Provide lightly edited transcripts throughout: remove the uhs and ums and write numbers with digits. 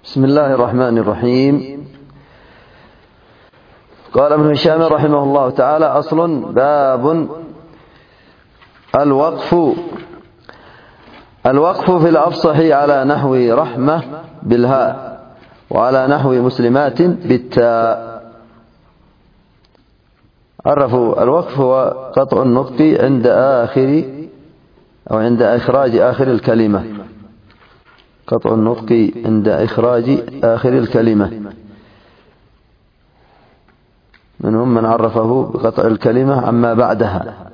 بسم الله الرحمن الرحيم. قال ابن هشام رحمه الله تعالى: أصل باب الوقف في الأفصح على نحو رحمة بالهاء وعلى نحو مسلمات بالتاء. عرفوا الوقف هو قطع النطق عند إخراج آخر الكلمة. قطع النطق عند إخراج آخر الكلمة. منهم من عرفه بقطع الكلمة عما بعدها،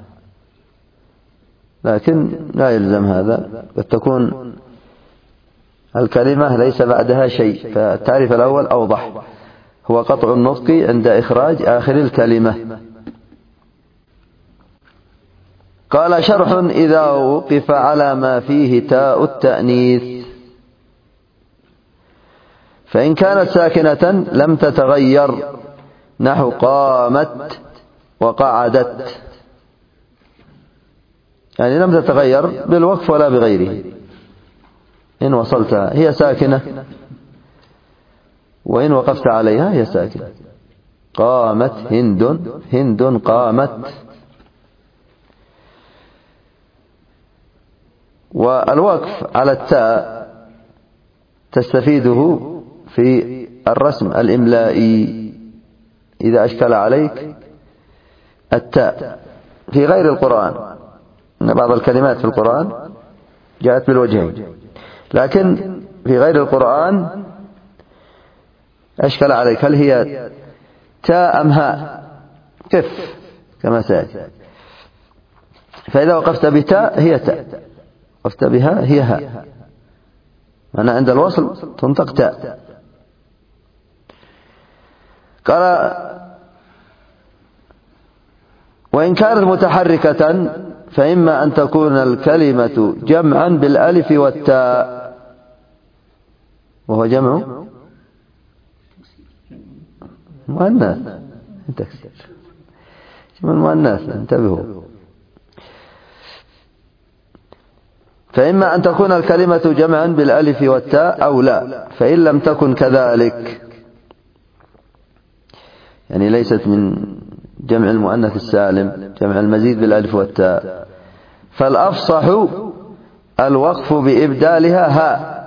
لكن لا يلزم هذا، قد تكون الكلمة ليس بعدها شيء، فالتعريف الأول أوضح، هو قطع النطق عند إخراج آخر الكلمة. قال: شرح: إذا وقف على ما فيه تاء التأنيث، فإن كانت ساكنة لم تتغير، نحو قامت وقعدت، يعني لم تتغير بالوقف ولا بغيره. إن وصلتها هي ساكنة، وإن وقفت عليها هي ساكنة. قامت هند قامت. والوقف على التاء تستفيده في الرسم الإملائي إذا أشكل عليك التاء في غير القرآن، إن بعض الكلمات في القرآن جاءت بالوجهين، لكن في غير القرآن أشكل عليك هل هي تاء أم هاء، قف كما سيأتي. فإذا وقفت بتاء هي تاء، وقفت بها هي هاء، أنا عند الوصل تنطق تاء. قال: وإن كانت متحركة فإما أن تكون الكلمة جمعا بالألف والتاء، وهو جمع مؤنث، جمع مؤنث، انتبهوا. فإما أن تكون الكلمة جمعا بالألف والتاء أو لا، فإن لم تكن كذلك، يعني ليست من جمع المؤنث السالم، جمع المزيد بالألف والتاء، فالأفصح الوقف بإبدالها هاء.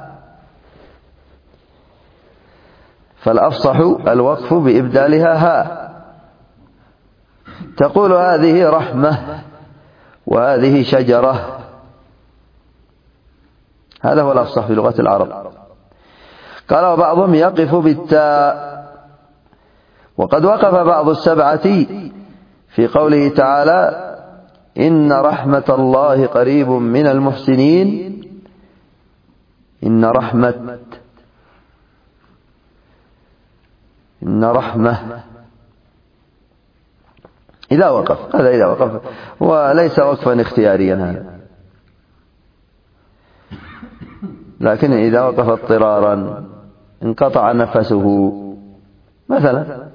فالأفصح الوقف بإبدالها هاء، تقول: هذه رحمة وهذه شجرة. هذا هو الأفصح في لغة العرب. قال: وبعضهم يقف بالتاء. وقد وقف بعض السبعة في قوله تعالى: إن رحمة الله قريب من المحسنين. إن رحمة إذا وقف، هذا إذا وقف، وليس وقفا اختياريا هذا، لكن إذا وقف اضطرارا انقطع نفسه مثلا،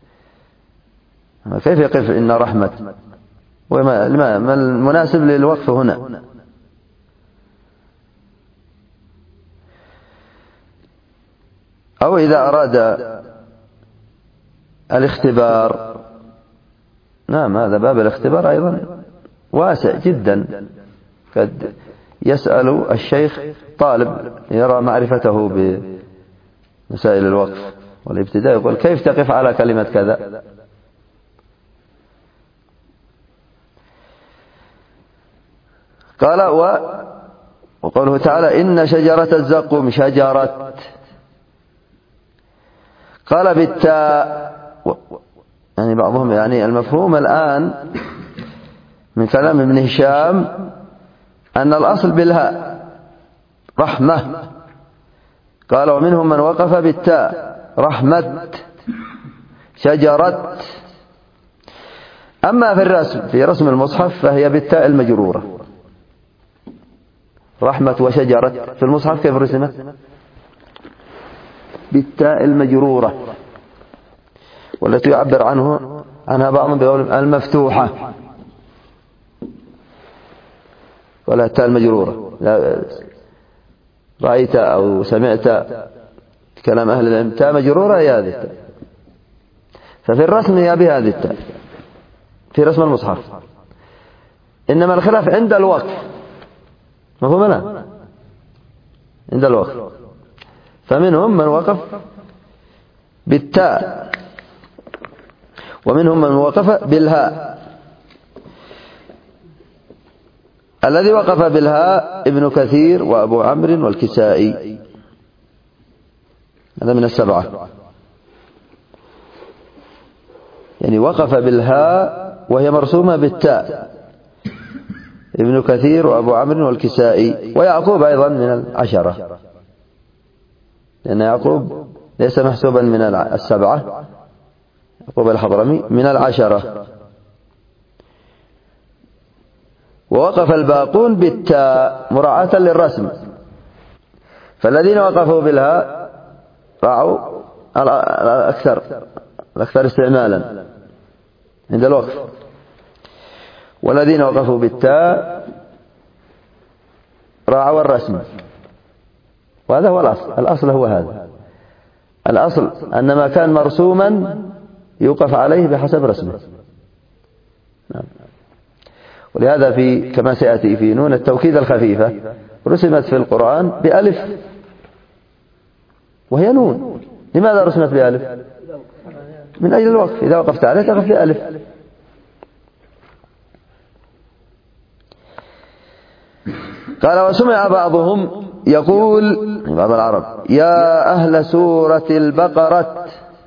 كيف يقف إن رحمة؟ ما المناسب للوقف هنا؟ أو إذا أراد الاختبار، نعم، هذا باب الاختبار أيضا واسع جدا. قد يسأل الشيخ طالب يرى معرفته بمسائل الوقف والابتداء، يقول: كيف تقف على كلمة كذا؟ قال: وقوله تعالى: إن شجرة الزقوم شجرة. قال: بالتاء. يعني بعضهم، يعني المفهوم الآن من كلام ابن هشام أن الأصل بالهاء رحمة. قال: ومنهم من وقف بالتاء رحمة شجرة. أما في رسم المصحف فهي بالتاء المجرورة. رحمة وشجرة في المصحف كيف رسمت؟ بالتاء المجرورة، والتي يعبر عنها بعضهم بقول المفتوحة، ولا التاء المجرورة. رأيت أو سمعت كلام أهل العلم تاء مجرورة هي هذه التاء، ففي الرسم هي بهذه التاء في رسم المصحف، إنما الخلاف عند الوقف، مفهوم لا؟ عند الوقف، فمنهم من وقف بالتاء ومنهم من وقف بالهاء. الذي وقف بالهاء ابن كثير وأبو عمرو والكسائي، هذا من السبعة، يعني وقف بالهاء وهي مرسومة بالتاء ابن كثير وأبو عمرو والكسائي، ويعقوب أيضا من العشرة، لأن يعقوب ليس محسوبا من السبعة، يعقوب الحضرمي من العشرة. ووقف الباقون بالتاء مراعاة للرسم، فالذين وقفوا بالهاء راعوا الأكثر استعمالا عند الوقف، والذين وقفوا بالتاء راعوا الرسم، وهذا هو الأصل هو هذا الأصل، أن ما كان مرسوما يوقف عليه بحسب رسمه. نعم. ولهذا كما سيأتي في نون التوكيد الخفيفة رسمت في القرآن بألف، وهي نون. لماذا رسمت بألف؟ من أجل الوقف، إذا وقفت عليه تقف بألف. قال وسمع بعضهم يقول، بعض العرب، يا أهل سورة البقرة،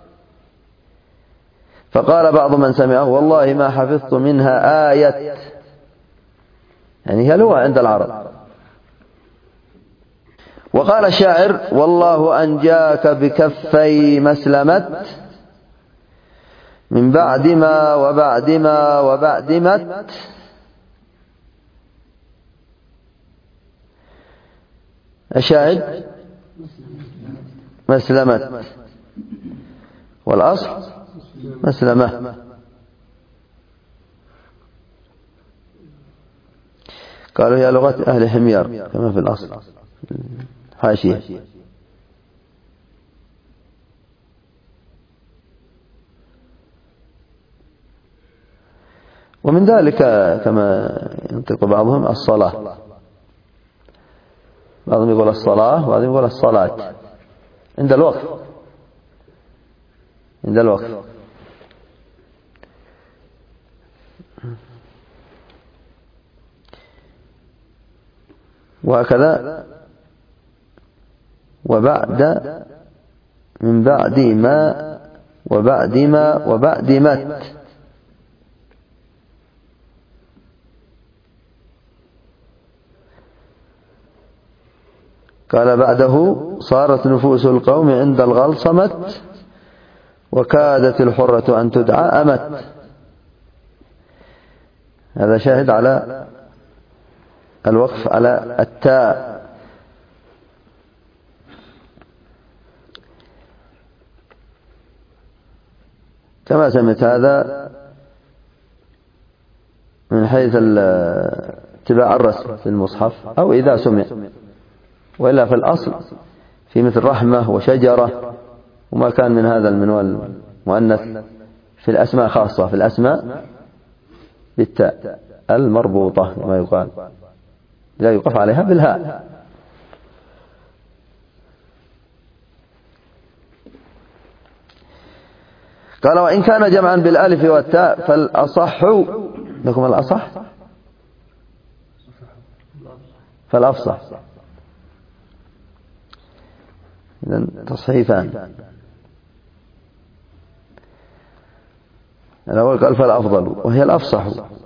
فقال بعض من سمعه والله ما حفظت منها آية، يعني هي لغة عند العرب. وقال الشاعر والله أنجاك بكفي مسلمت من بعد ما وبعد ما وبعد مت، الشاهد مسلمت، والأصل مسلمة. قالوا هي لغة أهل حمير كما في الأصل حاشية. ومن ذلك كما ينطق بعضهم الصلاة، بعضهم يقول الصلاة وبعضهم يقول الصلاة عند الوقف، عند الوقف. وهكذا وبعد من بعد ما وبعد ما وبعد مت، قال بعده صارت نفوس القوم عند الغلصمت وكادت الحرة أن تدعى أمت. هذا شاهد على الوقف على التاء. كما سمعت هذا من حيث اتباع الرسم في المصحف أو إذا سمع، وإلا في الأصل في مثل رحمة وشجرة وما كان من هذا المنوال مؤنث في الأسماء، خاصة في الأسماء بالتاء المربوطة كما يقال، لا يوقف عليها بالهاء. قال وإن كان جمعا بالالف والتاء فالأصح لكم، الأصح فالأفصح، إذن تصحيفان. الأول قال فالأفضل وهي الأفصح.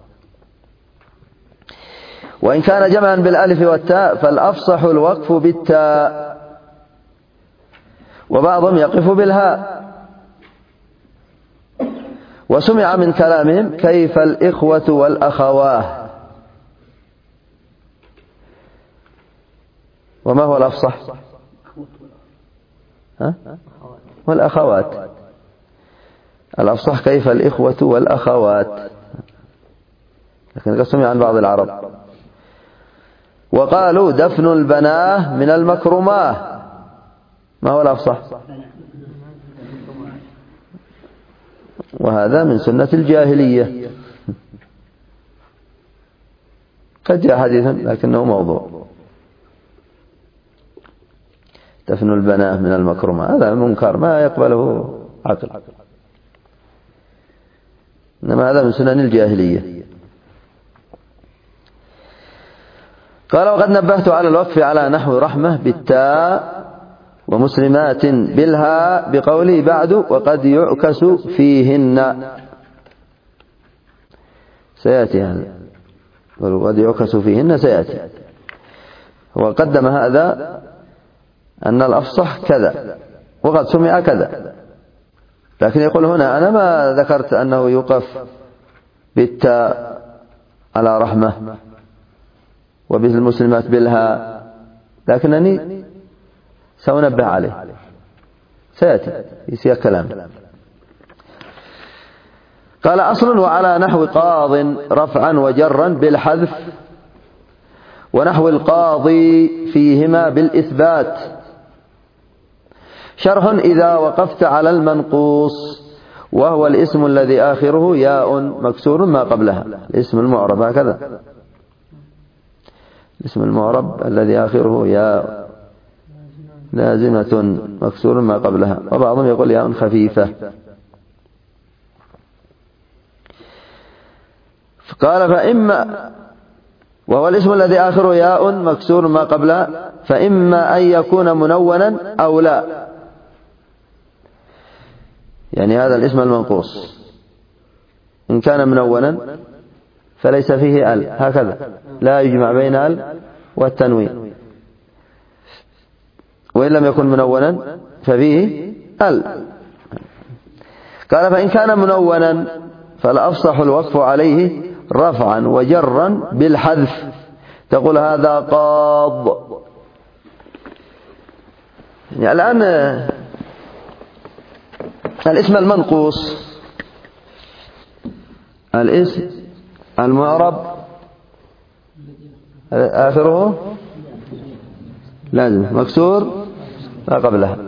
وإن كان جمعا بالالف والتاء فالأفصح الوقف بالتاء، وبعضهم يقف بالهاء. وسمع من كلامهم كيف الإخوة والأخواه. وما هو الأفصح؟ والأخوات. الأفصح كيف الإخوة والأخوات، لكن قد سمع عن بعض العرب. وقالوا دفن البناه من المكرماه. ما هو الأفصح؟ وهذا من سنة الجاهلية، قد جاء حديثا لكنه موضوع. دفن البناء من المكرمة هذا منكر ما يقبله عقل، إنما هذا من سنن الجاهلية. قال وقد نبهت على الوقف على نحو رحمة بالتاء ومسلمات بالهاء بقوله بعد وقد يعكس فيهن، سيأتي هذا وقد يعكس فيهن سيأتي. وقدم هذا أن الأفصح كذا وقد سمع كذا، لكن يقول هنا أنا ما ذكرت أنه يوقف بالتاء على رحمة وبالمسلمات بالها، لكنني سأنبه عليه سيأتي في سياق كلام. قال أصل وعلى نحو قاض رفعا وجرا بالحذف ونحو القاضي فيهما بالإثبات. شرح إذا وقفت على المنقوص وهو الاسم الذي آخره ياء مكسور ما قبلها، الاسم المعرب هكذا، الاسم المعرب الذي آخره ياء لازمة مكسور ما قبلها، وبعضهم يقول ياء خفيفة. قال فإما وهو الاسم الذي آخره ياء مكسور ما قبلها فإما أن يكون منونا أو لا، يعني هذا الاسم المنقوص إن كان منونا فليس فيه ال، هكذا لا يجمع بين ال والتنوين، وإن لم يكن منونا ففيه ال. قال فإن كان منونا فالأفصح الوقف عليه رفعا وجرا بالحذف، تقول هذا قاض. يعني الآن الاسم المنقوص الاسم المعرب آخره لازم مكسور ما قبلها،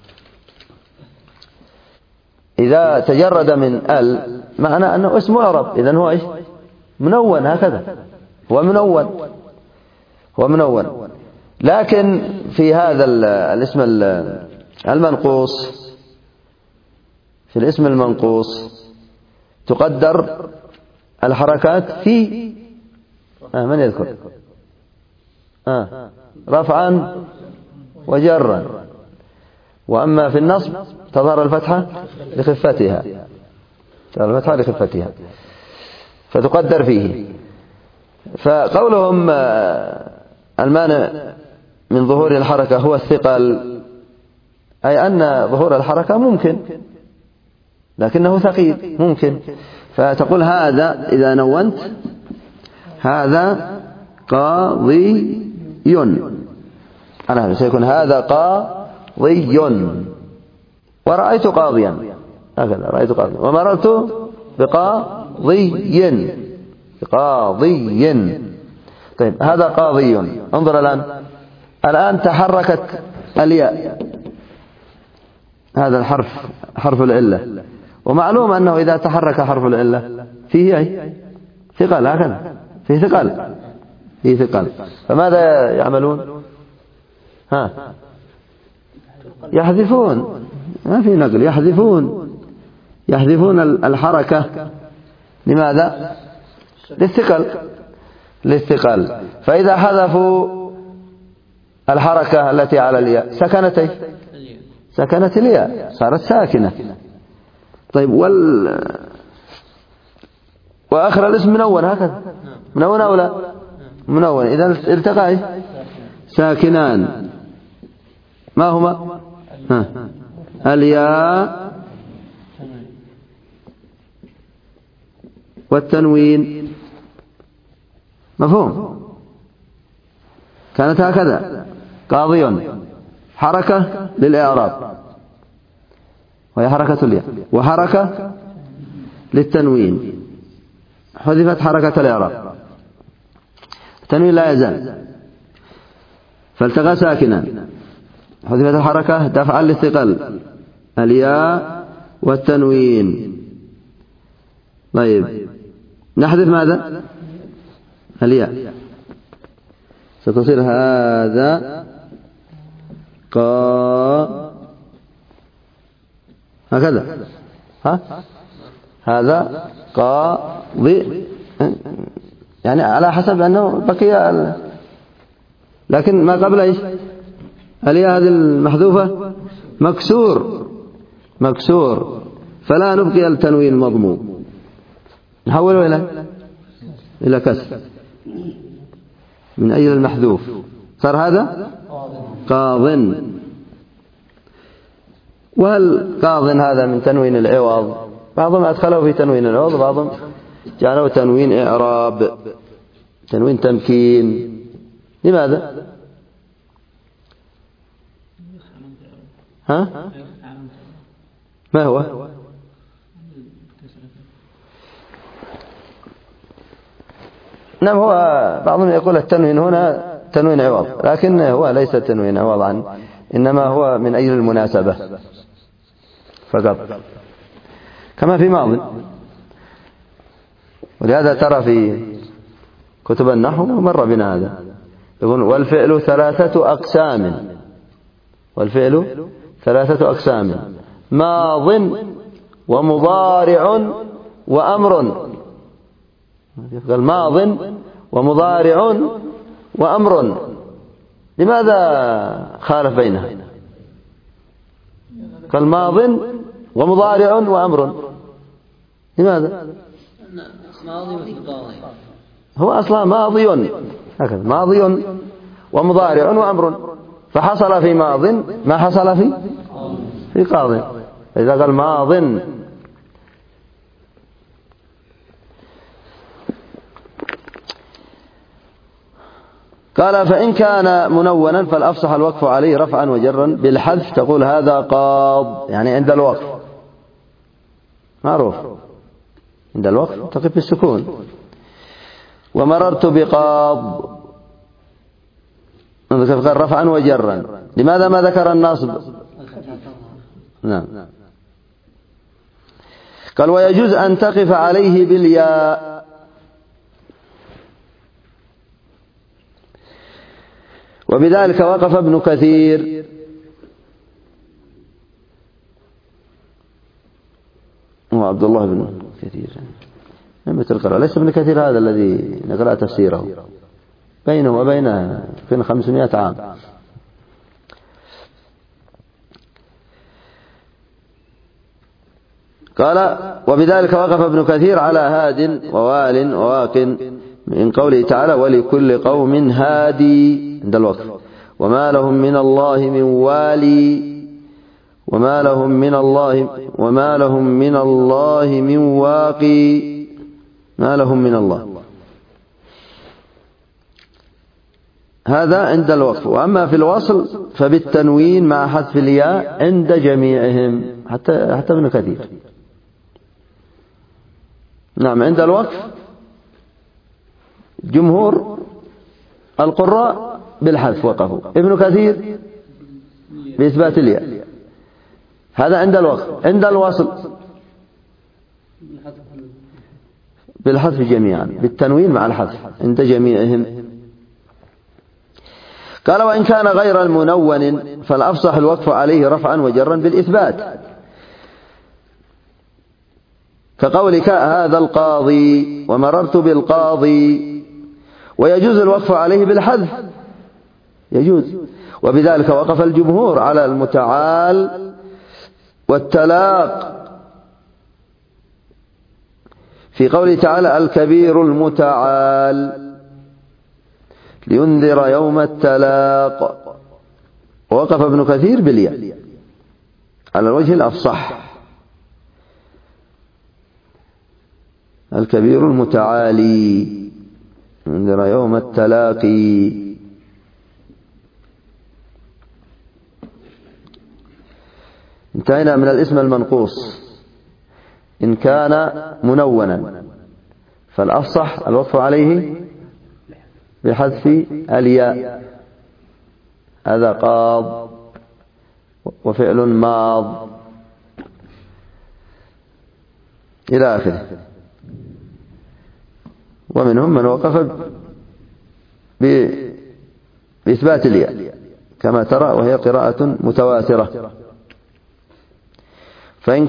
إذا تجرد من ال معنى أنه اسم معرب، إذن هو إيش؟ منون، هكذا هو منون. لكن في هذا الاسم المنقوص، في الاسم المنقوص تقدر الحركات في من يذكر رفعا وجرا، وأما في النصب تظهر الفتحة لخفتها فتقدر فيه. فقولهم المانع من ظهور الحركة هو الثقل، أي أن ظهور الحركة ممكن لكنه ثقيل ممكن، فتقول هذا إذا نونت هذا قاضي، أنا سيكون هذا قاضي ورأيت قاضيا، هكذا رأيت قاضيا ومررت بقاضي. طيب هذا قاضي، انظر الآن تحركت الياء، هذا الحرف حرف العلة، ومعلوم أنه إذا تحرك حرف العلة فيه ثقل، هكذا فيه ثقل. فماذا يعملون؟ يحذفون، ما في نقل، يحذفون الحركة. لماذا؟ للثقل. فإذا حذفوا الحركة التي على الياء سكنت الياء، صارت ساكنة. طيب وآخر الاسم منون، هكذا منون أو لا؟ منون. إذا التقى ساكنان، ما هما؟ الياء والتنوين، مفهوم؟ كانت هكذا قاضي، حركة للإعراب وهي حركة الياء، وحركة للتنوين، حذفت حركة الإعراب، التنوين لا يزال، فالتقى ساكنا. حذفت الحركة دفعا للثقل الياء والتنوين. طيب نحذف ماذا؟ الياء، ستصير هذا هكذا، هذا قاضي، يعني على حسب أنه بقي لكن ما قبل إيش؟ الياء هذه المحذوفة مكسور، فلا نبقي التنوين مضموم، نحوله إلى كسر من أجل المحذوف، صار هذا قاض. وهل قاض هذا من تنوين العوض؟ بعضهم أدخله في تنوين العوض، بعضهم جعله تنوين إعراب، تنوين تمكين. لماذا؟ ما هو؟ نعم، هو بعضهم يقول التنوين هنا تنوين عوض، لكن هو ليس تنوين عوض إنما هو من أجل المناسبة فقط، كما في ماضي. ولهذا ترى في كتب النحو مر بنا هذا، يقول والفعل ثلاثة أقسام، ماض ومضارع وأمر. قال ماض ومضارع وأمر، لماذا خالف بينها؟ قال ماض ومضارع وأمر، لماذا؟ هو أصلا ماضي، هكذا ماضي ومضارع وأمر، فحصل في ماض ما حصل في قاض. إذا قال ماض قال فإن كان منونا فالأفصح الوقف عليه رفعا وجرا بالحذف، تقول هذا قاض، يعني عند الوقف معروف، عند الوقف تقف بالسكون. ومررت بقاض، قال رفعا وجرا، لماذا ما ذكر الناصب؟ نعم. قال ويجوز أن تقف عليه بالياء، وبذلك وقف ابن كثير. هو عبد الله بن كثير مثل القراءة، ليس ابن كثير هذا الذي نقرأ تفسيره، بينه وبينه 500 عام. قال وبذلك وقف ابن كثير على هاد ووال وواق من قوله تعالى ولكل قوم هادي عند الوقف، وما لهم من الله من والي، وما لهم من الله من واقي، ما لهم من الله، هذا عند الوقف. وأما في الوصل فبالتنوين مع حذف الياء عند جميعهم، حتى ابن كثير. نعم، عند الوقف جمهور القراء بالحذف وقفوا، ابن كثير بإثبات الياء، هذا عند الوقف. عند الوصل بالحذف جميعا، بالتنوين مع الحذف عند جميعهم. قال وإن كان غير المنون فالأفصح الوقف عليه رفعا وجرا بالإثبات، كقولك هذا القاضي ومررت بالقاضي. ويجوز الوقف عليه بالحذف، يجوز. وبذلك وقف الجمهور على المتعال والتلاق في قوله تعالى الكبير المتعال لينذر يوم التلاق. ووقف ابن كثير بالياء على الوجه الأفصح، الكبير المتعالي ينذر يوم التلاقي. انتهينا من الاسم المنقوص. إن كان منونا فالأفصح الوقف عليه بحذف الياء، هذا قاض وفعل ماض إلى آخره. ومنهم من وقف بإثبات الياء كما ترى، وهي قراءة متواترة. فإن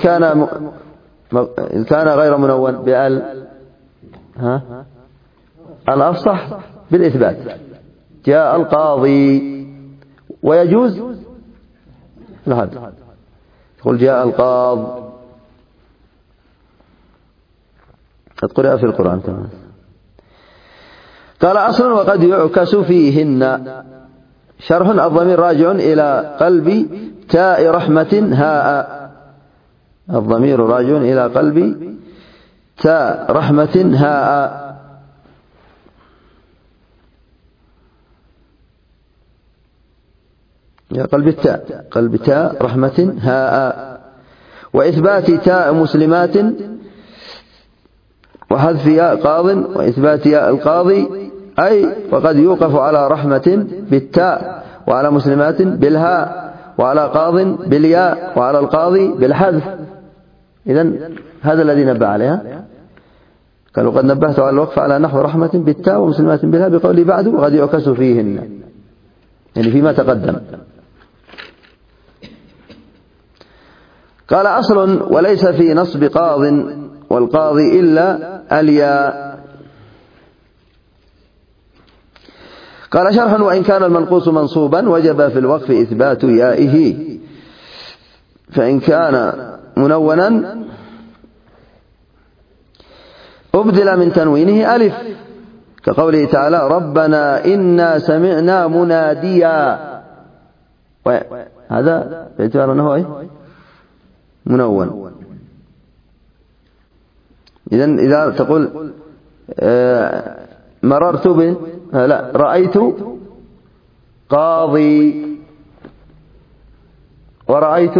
كان غير منون بأل الأفصح بالإثبات، جاء القاضي، ويجوز الحذف، يقول جاء القاض، قد قرأ في القرآن كمان. قال أصل وقد يعكس فيهن. شرح الضمير راجع إلى قلب تاء رحمة هاء. الضمير راجع إلى قلب تاء رحمة هاء. يا قلب تاء رحمة هاء. وإثبات تاء مسلمات وحذف ياء قاض، وإثبات ياء القاضي، أي وقد يوقف على رحمة بالتاء، وعلى مسلمات بالهاء، وعلى قاض بالياء، وعلى القاضي بالحذف. إذن هذا الذي نبه عليها. قالوا قد نبهت على الوقف على نحو رحمة بالتاء ومسلمات بالهاء بقوله بعد وقد يعكس فيهن، يعني فيما تقدم. قال أصل وليس في نصب قاض والقاضي إلا الياء. قال شرحا وإن كان المنقوص منصوبا وجب في الوقف إثبات يائه، فإن كان منونا أبدل من تنوينه ألف، كقوله تعالى ربنا إنا سمعنا مناديا، هذا باعتبار أنه منون. إذا تقول مررت لا رأيت قاضي ورأيت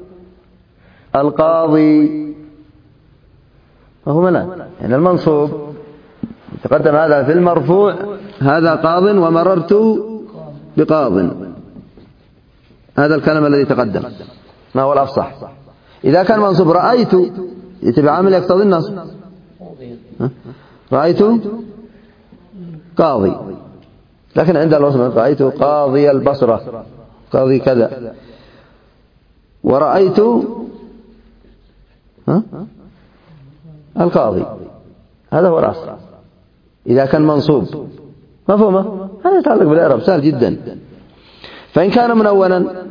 القاضي، فهما لا، يعني المنصوب تقدم هذا في المرفوع، هذا قاض ومررت بقاض، هذا الكلام الذي تقدم ما هو الأفصح. إذا كان منصوب رأيت يتبع عامل يقتضي النصب، رأيت قاضي، لكن عند الوصف رأيت قاضي البصرة، قاضي كذا، ورأيت القاضي، هذا هو الأصل. إذا كان منصوب مفهومه، هذا يتعلق بالإعراب سهل جدا. فإن كان منونا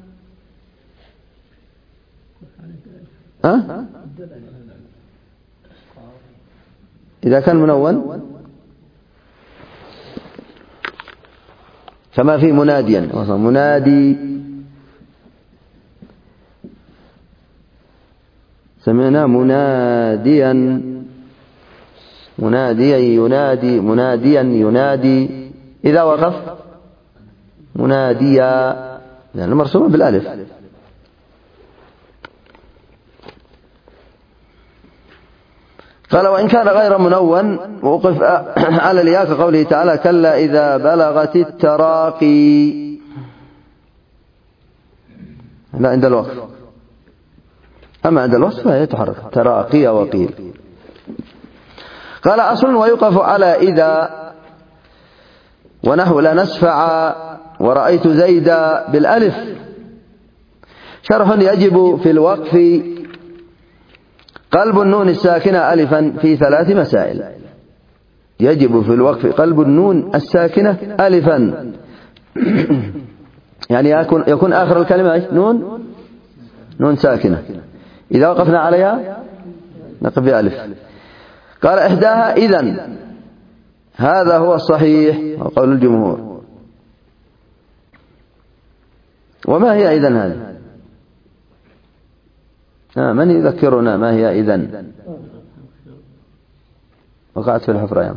إذا كان منون كما في مناديا، منادي سمعنا مناديا، مناديا ينادي، مناديا ينادي، إذا وقف مناديا لأنه مرسوم بالألف. قال وإن كان غير منون ووقف على الياء كقوله تعالى كلا إذا بلغت التراقي، لا عند الوقف، أما عند الوصف فيتحرك تراقي وقيل. قال أصل ويوقف على إذا ونحو لا نسفع ورأيت زيدا بالألف. شرح يجب في الوقف قلب النون الساكنة ألفا في 3 مسائل. يجب في الوقف قلب النون الساكنة ألفا، يعني يكون آخر الكلمة نون ساكنة، إذا وقفنا عليها نقف بألف. قال إحداها إذن، هذا هو الصحيح وقول الجمهور. وما هي إذن هذه؟ من يذكرنا ما هي إذن؟ وقعت في الحفرة يا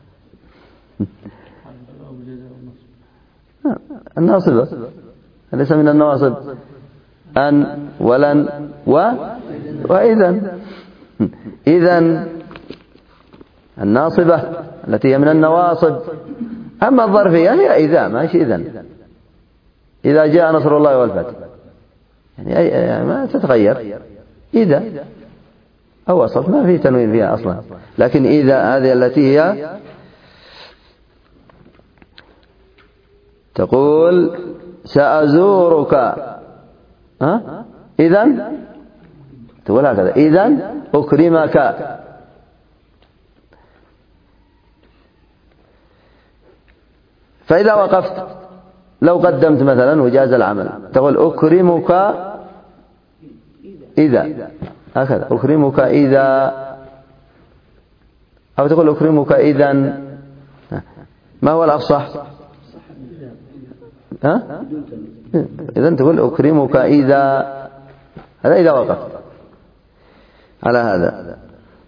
الناصبة، ليس من النواصب أن ولن وإذن. إذن الناصبة التي هي من النواصب، أما الظرفية هي إذا، ما هي إذن. إذا جاء نصر الله والفتح، يعني ما تتغير. إذا أو وصف ما في تنوين فيها أصلا، لكن إذا هذه التي هي تقول سأزورك، إذن تقول هكذا، إذن أكرمك. فإذا وقفت لو قدمت مثلا وجاز العمل تقول أكرمك إذا، هكذا أكرمك إذا، أو تقول أكرمك إذن. ما هو الأفصح؟ إذن تقول أكرمك إذا، هذا إذا وقفت على هذا.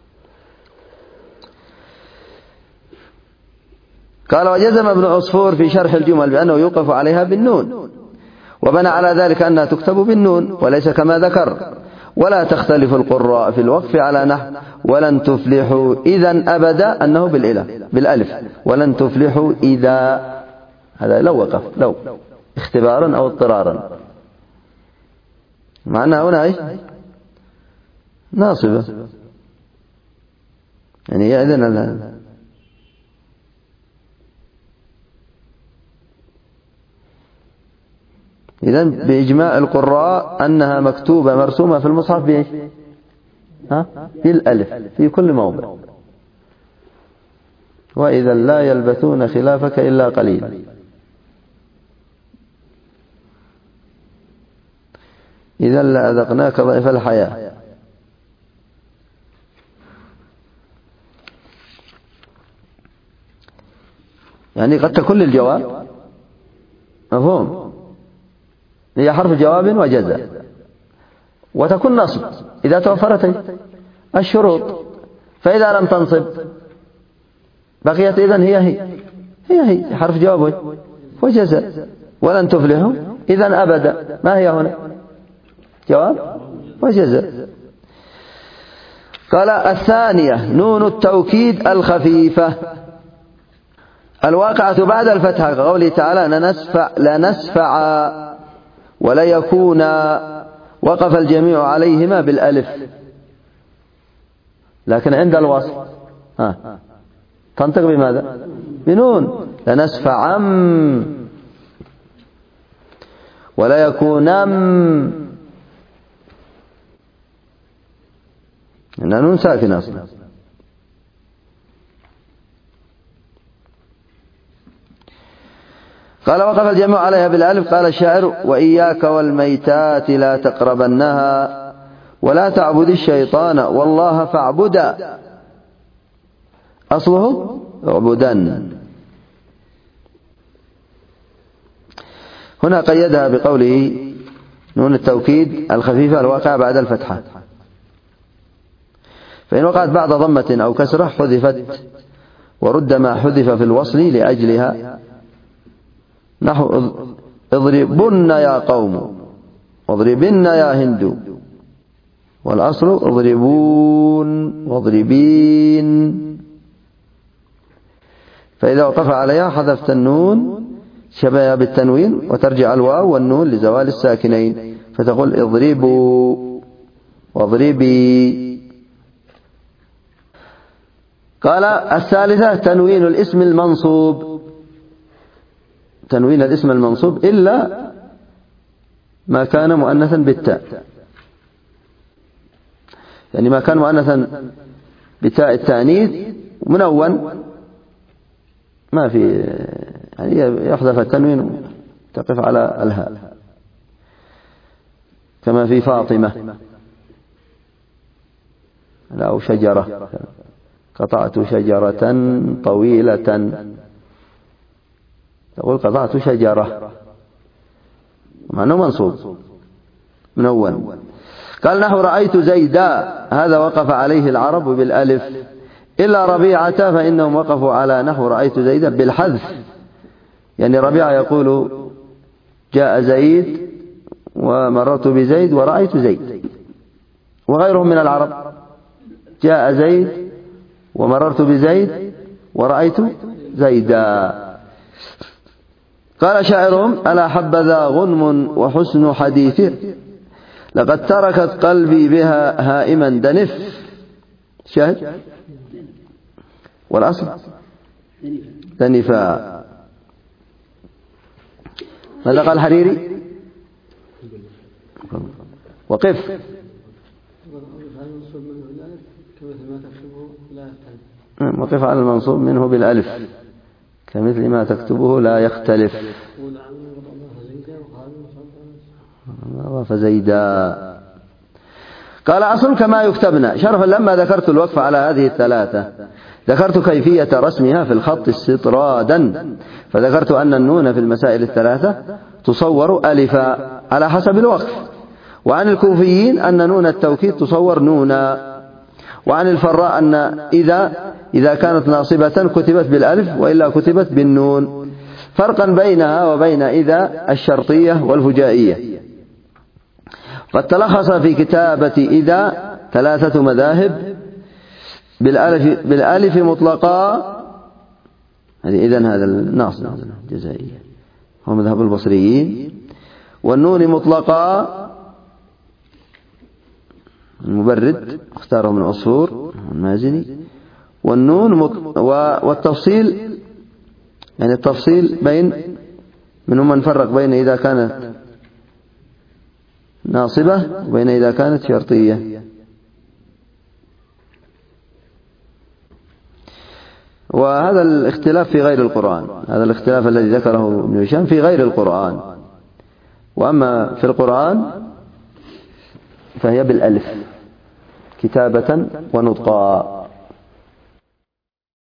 قال وجزم ابن عصفور في شرح الجمل بأنه يوقف عليها بالنون، وبنى على ذلك أنها تكتب بالنون وليس كما ذكر. ولا تختلف القراء في الوقف على نحو ولن تفلحوا إذا أبدا أنه بالألف، ولن تفلحوا إذا، هذا لو وقف، لو اختبارا أو اضطرارا، مع أنها هنا إيش ناصبة، يعني إذن بإجماع القراء أنها مكتوبة مرسومة في المصحف بإيش؟ بالألف في كل موضع. وإذا لا يلبثون خلافك إلا قليل. إذا لأذقناك ضيف الحياة. يعني قد تكون للجواب، مفهوم، هي حرف جواب وجزاء، وتكون نصب إذا توفرت الشروط. فإذا لم تنصب بقيت إذن هي حرف جواب وجزاء. ولن تفلحوا إذن أبدا، ما هي هنا؟ جواب وجزاء. قال الثانية نون التوكيد الخفيفة الواقعة بعد الفتحة، قوله تعالى لنسفع ولا يكون، وقف الجميع عليهما بالألف، لكن عند الوصف تنطق بماذا؟ بنون. لنسفع ولا يكون إنها نون ساكنة أصلا. قال وقف الجميع عليها بالألف. قال الشاعر وإياك والميتات لا تقربنها ولا تعبد الشيطان والله فاعبدا، أصله اعبدن. هنا قيدها بقوله نون التوكيد الخفيفة الواقع بعد الفتحة، فإن وقعت بعد ضمة أو كسرة حذفت، ورد ما حذف في الوصل لأجلها، نحو اضربن يا قوم واضربن يا هند، والأصل اضربون واضربين. فإذا وقف عليها حذفت النون شبه بالتنوين، وترجع الواو والنون لزوال الساكنين، فتقول اضربوا واضربي. قال الثالثة تنوين الاسم المنصوب، تنوين الاسم المنصوب إلا ما كان مؤنثا بالتاء، يعني ما كان مؤنثا بتاء التأنيث منون ما في، يعني يحذف التنوين تقف على الهاء، كما في فاطمة أو شجرة، قطعت شجرة طويلة، تقول قطعت شجرة، معناه منصوب منون. قال نحو رأيت زيدا، هذا وقف عليه العرب بالألف إلا ربيعة فإنهم وقفوا على نحو رأيت زيدا بالحذف، يعني ربيعة يقول جاء زيد ومررت بزيد ورأيت زيد، وغيرهم من العرب جاء زيد ومررت بزيد ورأيت زيدا. قال شاعرهم ألا حبذا غنم وحسن حديثه لقد تركت قلبي بها هائما دنف. شاهد. والأصل دنفا. ماذا قال الحريري؟ وقف. وقف على المنصوب منه بالألف كمثل ما تكتبه لا يختلف. فزيدا. قال أصل كما يكتبنا. شرفا لما ذكرت الوقف على هذه الثلاثة ذكرت كيفية رسمها في الخط استطرادا، فذكرت أن النون في المسائل الثلاثة تصور ألفا على حسب الوقف، وعن الكوفيين أن نون التوكيد تصور نونا، وعن الفراء أن إذا كانت ناصبة كتبت بالألف وإلا كتبت بالنون، فرقا بينها وبين إذا الشرطية والفجائية. قد تلخص في كتابة إذا 3 مذاهب: بالألف مطلقا، إذن هذا الناصب الجزائية هو مذهب البصريين، والنون مطلقا المبرد اختاره من عصفور المازني، والنون والتفصيل يعني التفصيل بين منهم من فرق بين إذا كانت ناصبة وبين إذا كانت شرطية. وهذا الاختلاف في غير القرآن، هذا الاختلاف الذي ذكره ابن هشام في غير القرآن، وأما في القرآن فهي بالألف كتابة ونطقا.